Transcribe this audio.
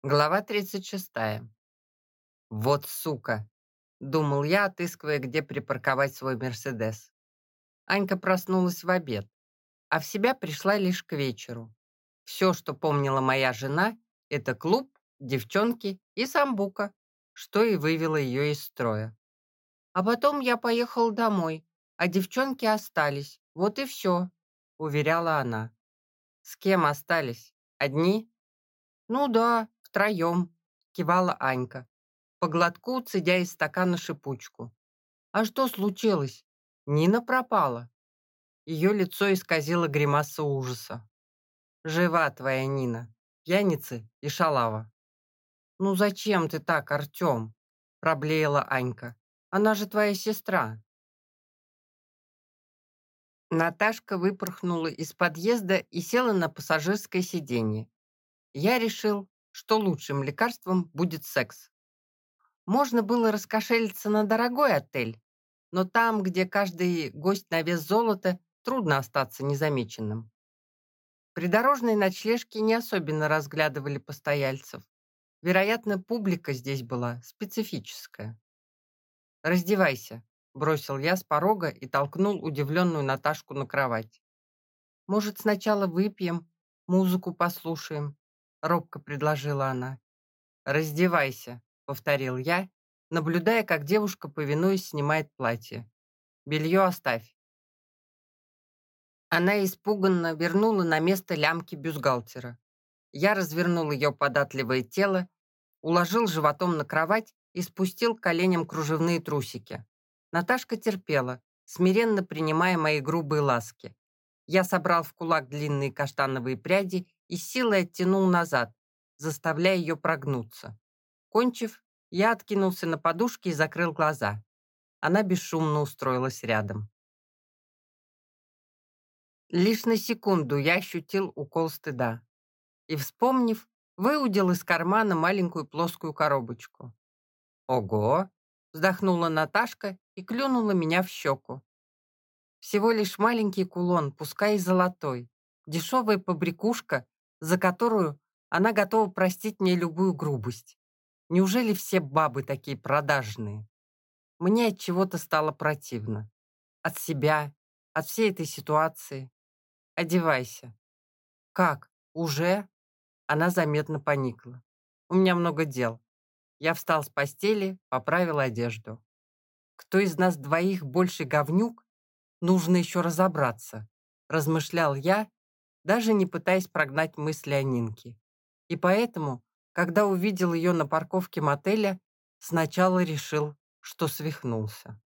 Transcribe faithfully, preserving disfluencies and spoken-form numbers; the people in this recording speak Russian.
Глава тридцать шестая. «Вот сука!» — думал я, отыскивая, где припарковать свой «Мерседес». Анька проснулась в обед, а в себя пришла лишь к вечеру. Все, что помнила моя жена, это клуб, девчонки и самбука, что и вывело ее из строя. А потом я поехал домой, а девчонки остались. Вот и все, уверяла она. С кем остались? Одни? Ну да, втроем, кивала Анька, по глотку цедя из стакана шипучку. «А что случилось? Нина пропала?» Ее лицо исказило гримаса ужаса. «Жива твоя Нина, пьяница и шалава». «Ну зачем ты так, Артем?» — проблеяла Анька. «Она же твоя сестра». Наташка выпорхнула из подъезда и села на пассажирское сиденье. Я решил, что лучшим лекарством будет секс. Можно было раскошелиться на дорогой отель, но там, где каждый гость на вес золота, трудно остаться незамеченным. Придорожные ночлежки не особенно разглядывали постояльцев. Вероятно, публика здесь была специфическая. «Раздевайся», — бросил я с порога и толкнул удивленную Наташку на кровать. «Может, сначала выпьем, музыку послушаем?» — робко предложила она. «Раздевайся», — повторил я, наблюдая, как девушка, повинуясь, снимает платье. «Белье оставь». Она испуганно вернула на место лямки бюстгальтера. Я развернул ее податливое тело, уложил животом на кровать и спустил к коленям кружевные трусики. Наташка терпела, смиренно принимая мои грубые ласки. Я собрал в кулак длинные каштановые пряди и с силой оттянул назад, заставляя ее прогнуться. Кончив, я откинулся на подушке и закрыл глаза. Она бесшумно устроилась рядом. Лишь на секунду я ощутил укол стыда и, вспомнив, выудил из кармана маленькую плоскую коробочку. «Ого!» — вздохнула Наташка и клюнула меня в щеку. Всего лишь маленький кулон, пускай и золотой, дешевая побрякушка, за которую она готова простить мне любую грубость. Неужели все бабы такие продажные? Мне от чего-то стало противно. От себя, от всей этой ситуации. Одевайся. Как? Уже? Она заметно поникла. У меня много дел. Я встал с постели, поправил одежду. Кто из нас двоих больше говнюк, нужно еще разобраться, размышлял я, даже не пытаясь прогнать мысли о Нинке. И поэтому, когда увидел ее на парковке мотеля, сначала решил, что свихнулся.